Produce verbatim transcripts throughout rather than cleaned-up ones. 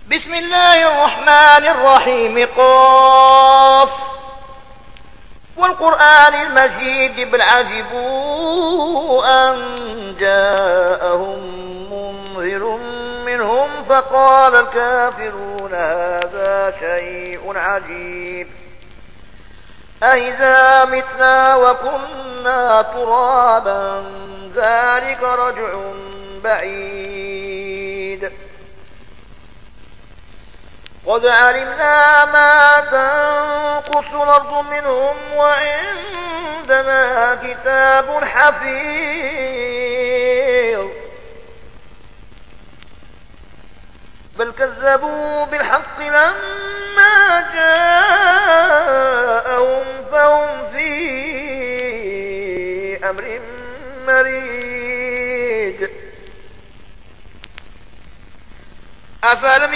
بسم الله الرحمن الرحيم. قاف والقرآن المجيد بل عجبوا أن جاءهم منذر منهم فقال الكافرون هذا شيء عجيب أإذا متنا وكنا ترابا ذلك رجع بعيد قد علمنا ما تنقص الأرض منهم وعندنا كتاب حفيظ بل كذبوا بالحق لما جاءهم فهم في أمر مريج أفلم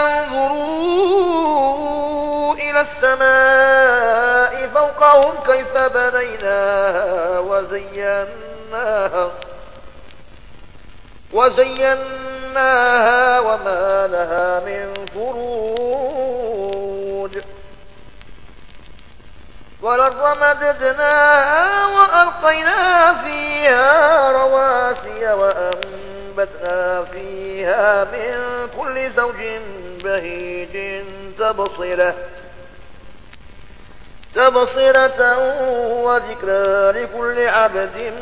ينظروا إلى السماء فوقهم كيف بنيناها وزيناها وزيناها وما لها من فروج والأرض مددناها وألقينا فيها رواسي وأنبتنا فيها من كل زوج بهيج تبصرة تبصرة وذكرى لكل عبد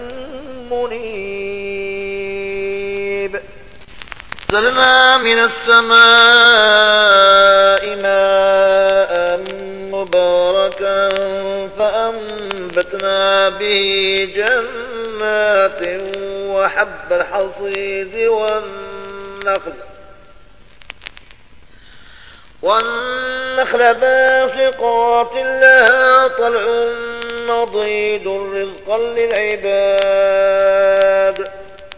منيب. نزلنا من السماء ماء مباركا فأنبتنا به جنات وحب الحصيد والنخل والنخل باسقات لها طلع نضيد رزقا للعباد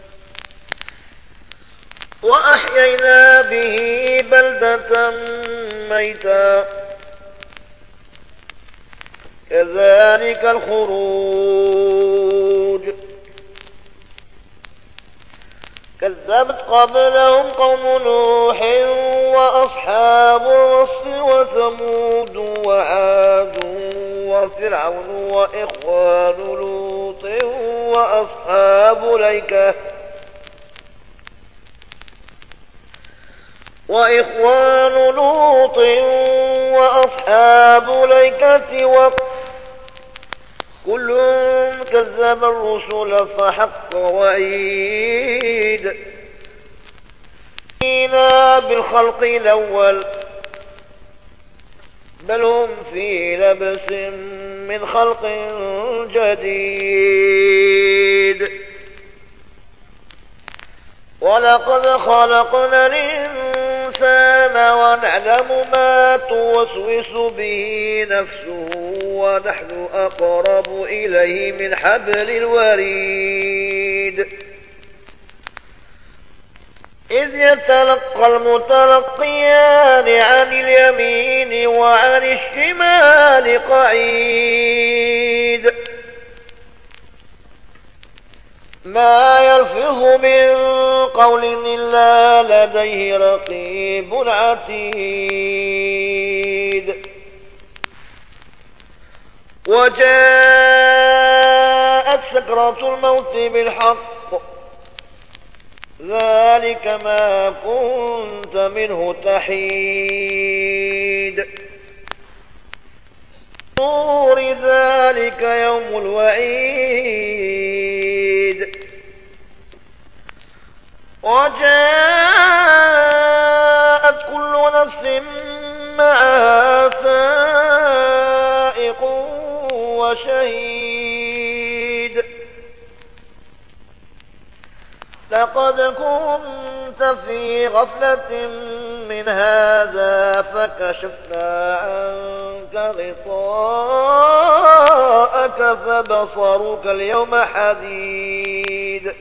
وأحيينا به بلدة ميتا كذلك الخروج كذبت قبلهم قوم نوح وأصحاب الرس وثمود وعاد وفرعون وإخوان لوط وأصحاب الأيكة وإخوان لوط وأصحاب الأيكة وكل كذب الرسل فحق وعيد بالخلق الأول بل هم في لبس من خلق جديد ولقد خلقنا الإنسان ونعلم ما توسوس به نفسه ونحن أقرب إليه من حبل الوريد إذ يتلقى المتلقيان عن اليمين وعن الشمال قعيد ما يلفظ من قول إلا لديه رقيب عتيد وجاءت سكرة الموت بالحق ذلك ما كنت منه تحيد طور ذلك يوم الوعيد وجاءت كل نفس معها سائق وشهيد لقد كنت في غفلة من هذا فكشفنا عنك غطاءك فبصرك اليوم حديد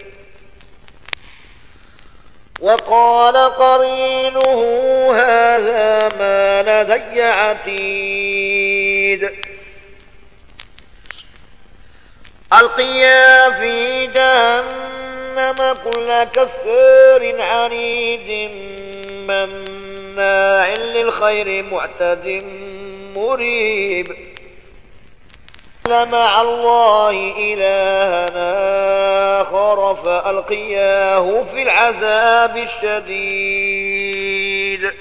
وقال قرينه هذا ما لدي عتيد ألقيا في جهنم كل كفار عنيد من مناع للخير معتد مريب مع الله إلهنا آخر فألقياه في العذاب الشديد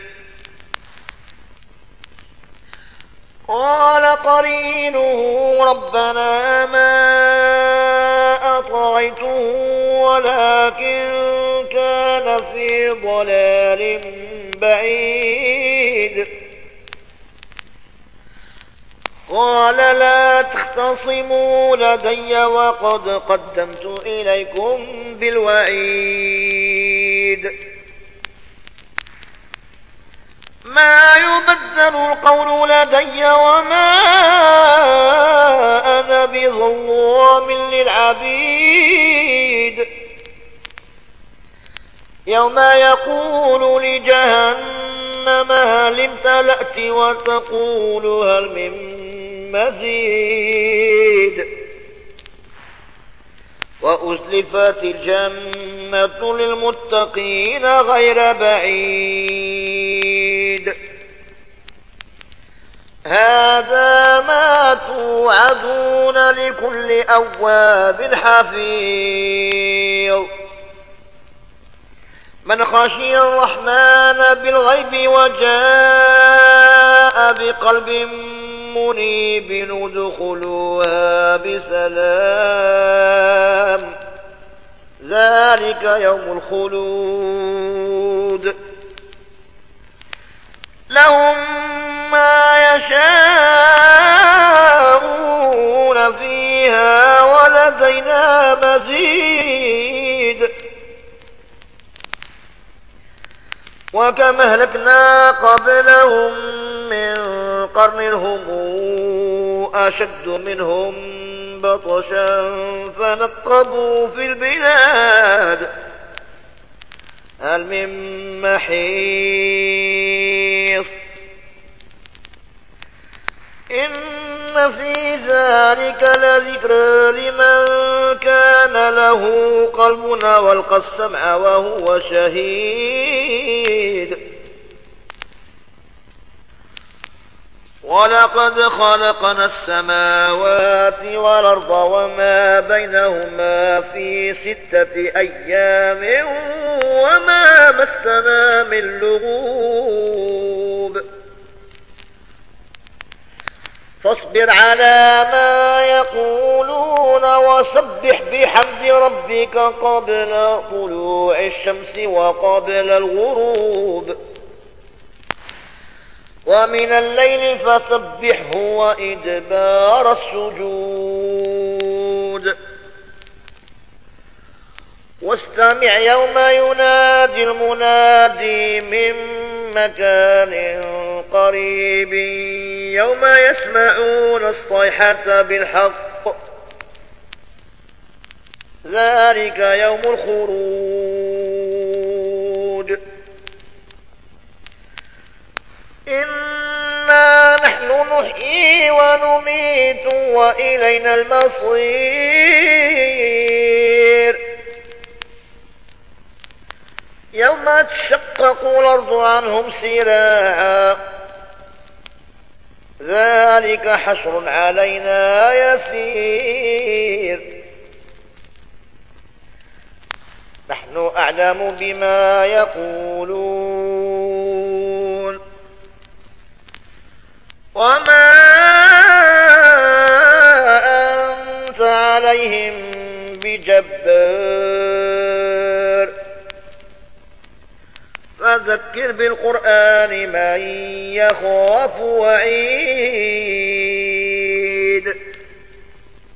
قال قرينه ربنا ما أطغيته ولكن كان في ضلال بعيد قال لا تختصموا لدي وقد قدمت إليكم بالوعيد ما يبدل القول لدي وما أنا بظلام للعبيد يوم يقول لجهنم هل امتلأت وتقول هل من مزيد وأزلفت الجنة للمتقين غير بعيد هذا ما توعدون لكل أواب حفيظ من خشي الرحمن بالغيب وجاء بقلب منيب ادخلوها بسلام ذلك يوم الخلود لهم ما يشاءون فيها ولدينا مزيد وكم أهلكنا قبلهم من قرن هم أشد منهم بطشا فنقبوا في البلاد هل من محيص إن في ذلك لذكرى لمن كان له قلب والقى السمع وهو شهيد ولقد خلقنا السماوات والأرض وما بينهما في ستة أيام وما مسنا من لغوب فاصبر على ما يقولون وسبح بحمد ربك قبل طلوع الشمس وقبل الغروب ومن الليل فسبحه وإدبار السجود واستمع يوم ينادي المنادي من مكان قريب يوم يسمعون الصيحة بالحق ذلك يوم الخروج إنا نحن نحيي ونميت وإلينا المصير يوم تشقق الأرض عنهم سراعا ذلك حشر علينا يسير نحن أعلم بما يقولون وما أنت عليهم بجبار فذكر بالقرآن من يخاف وعيد